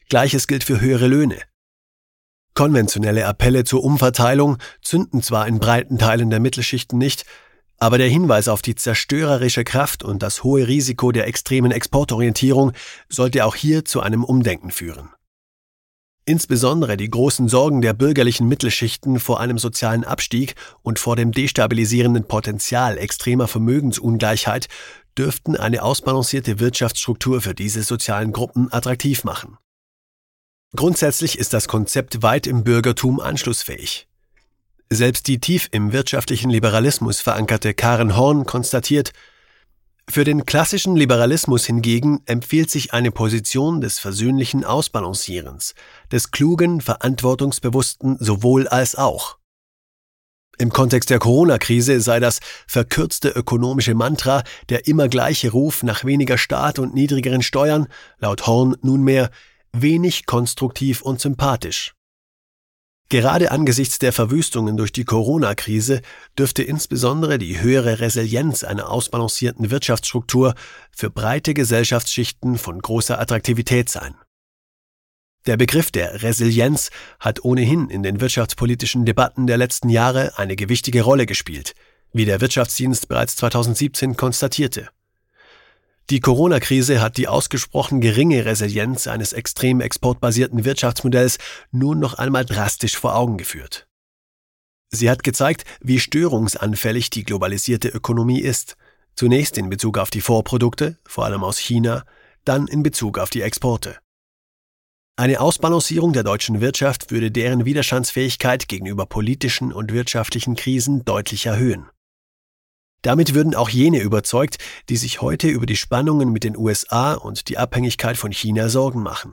Gleiches gilt für höhere Löhne. Konventionelle Appelle zur Umverteilung zünden zwar in breiten Teilen der Mittelschichten nicht, aber der Hinweis auf die zerstörerische Kraft und das hohe Risiko der extremen Exportorientierung sollte auch hier zu einem Umdenken führen. Insbesondere die großen Sorgen der bürgerlichen Mittelschichten vor einem sozialen Abstieg und vor dem destabilisierenden Potenzial extremer Vermögensungleichheit dürften eine ausbalancierte Wirtschaftsstruktur für diese sozialen Gruppen attraktiv machen. Grundsätzlich ist das Konzept weit im Bürgertum anschlussfähig. Selbst die tief im wirtschaftlichen Liberalismus verankerte Karen Horn konstatiert: Für den klassischen Liberalismus hingegen empfiehlt sich eine Position des versöhnlichen Ausbalancierens, des klugen, verantwortungsbewussten sowohl als auch. Im Kontext der Corona-Krise sei das verkürzte ökonomische Mantra, der immer gleiche Ruf nach weniger Staat und niedrigeren Steuern, laut Horn nunmehr wenig konstruktiv und sympathisch. Gerade angesichts der Verwüstungen durch die Corona-Krise dürfte insbesondere die höhere Resilienz einer ausbalancierten Wirtschaftsstruktur für breite Gesellschaftsschichten von großer Attraktivität sein. Der Begriff der Resilienz hat ohnehin in den wirtschaftspolitischen Debatten der letzten Jahre eine gewichtige Rolle gespielt, wie der Wirtschaftsdienst bereits 2017 konstatierte. Die Corona-Krise hat die ausgesprochen geringe Resilienz eines extrem exportbasierten Wirtschaftsmodells nun noch einmal drastisch vor Augen geführt. Sie hat gezeigt, wie störungsanfällig die globalisierte Ökonomie ist, zunächst in Bezug auf die Vorprodukte, vor allem aus China, dann in Bezug auf die Exporte. Eine Ausbalancierung der deutschen Wirtschaft würde deren Widerstandsfähigkeit gegenüber politischen und wirtschaftlichen Krisen deutlich erhöhen. Damit würden auch jene überzeugt, die sich heute über die Spannungen mit den USA und die Abhängigkeit von China Sorgen machen.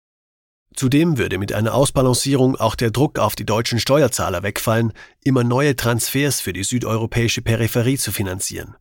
Zudem würde mit einer Ausbalancierung auch der Druck auf die deutschen Steuerzahler wegfallen, immer neue Transfers für die südeuropäische Peripherie zu finanzieren.